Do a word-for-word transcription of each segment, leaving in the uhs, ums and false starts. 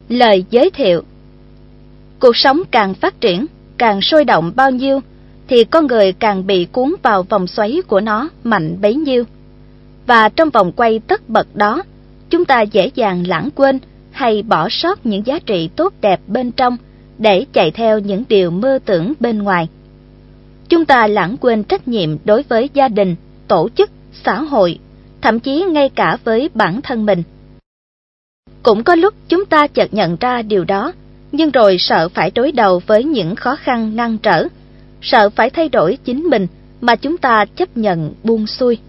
Lời giới thiệu. Cuộc sống càng phát triển, càng sôi động bao nhiêu, thì con người càng bị cuốn vào vòng xoáy của nó mạnh bấy nhiêu. Và trong vòng quay tất bật đó, chúng ta dễ dàng lãng quên hay bỏ sót những giá trị tốt đẹp bên trong để chạy theo những điều mơ tưởng bên ngoài. Chúng ta lãng quên trách nhiệm đối với gia đình, tổ chức, xã hội, thậm chí ngay cả với bản thân mình. Cũng có lúc chúng ta chợt nhận ra điều đó, nhưng rồi sợ phải đối đầu với những khó khăn ngăn trở, sợ phải thay đổi chính mình mà chúng ta chấp nhận buông xuôi.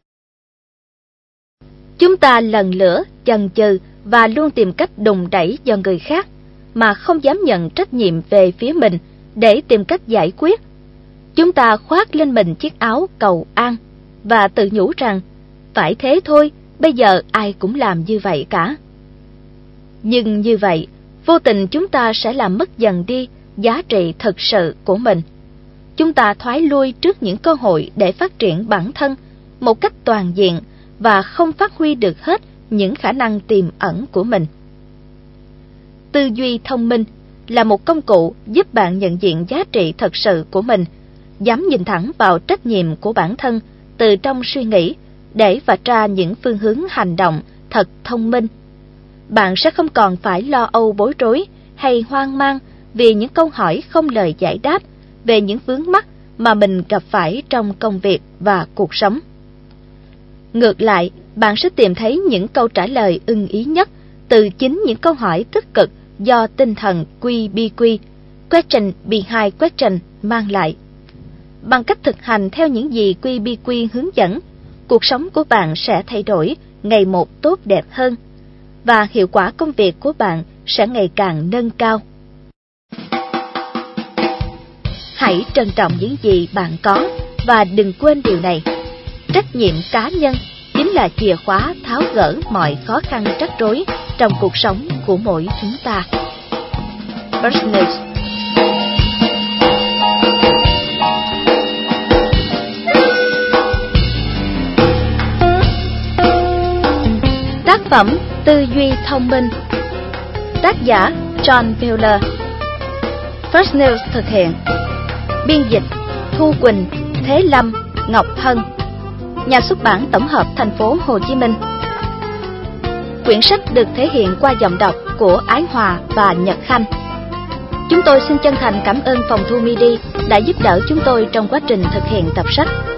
Chúng ta lần lữa, chần chừ và luôn tìm cách đùn đẩy vào người khác, mà không dám nhận trách nhiệm về phía mình để tìm cách giải quyết. Chúng ta khoác lên mình chiếc áo cầu an và tự nhủ rằng, phải thế thôi, bây giờ ai cũng làm như vậy cả. Nhưng như vậy, vô tình chúng ta sẽ làm mất dần đi giá trị thực sự của mình. Chúng ta thoái lui trước những cơ hội để phát triển bản thân một cách toàn diện và không phát huy được hết những khả năng tiềm ẩn của mình. Tư duy thông minh là một công cụ giúp bạn nhận diện giá trị thật sự của mình, dám nhìn thẳng vào trách nhiệm của bản thân từ trong suy nghĩ để vạch ra những phương hướng hành động thật thông minh. Bạn sẽ không còn phải lo âu bối rối hay hoang mang vì những câu hỏi không lời giải đáp về những vướng mắc mà mình gặp phải trong công việc và cuộc sống. Ngược lại, bạn sẽ tìm thấy những câu trả lời ưng ý nhất từ chính những câu hỏi tích cực do tinh thần quy bê quy, question behind question, mang lại. Bằng cách thực hành theo những gì quy bê quy hướng dẫn, cuộc sống của bạn sẽ thay đổi ngày một tốt đẹp hơn, và hiệu quả công việc của bạn sẽ ngày càng nâng cao. Hãy trân trọng những gì bạn có và đừng quên điều này. Trách nhiệm cá nhân chính là chìa khóa tháo gỡ mọi khó khăn rắc rối trong cuộc sống của mỗi chúng ta. Business. Tác phẩm Tư duy thông minh. Tác giả John Mueller. First News thực hiện. Biên dịch Thu Quỳnh, Thế Lâm, Ngọc Hân. Nhà xuất bản tổng hợp thành phố Hồ Chí Minh. Quyển sách được thể hiện qua giọng đọc của Ái Hòa và Nhật Khanh. Chúng tôi xin chân thành cảm ơn phòng thu MIDI đã giúp đỡ chúng tôi trong quá trình thực hiện tập sách.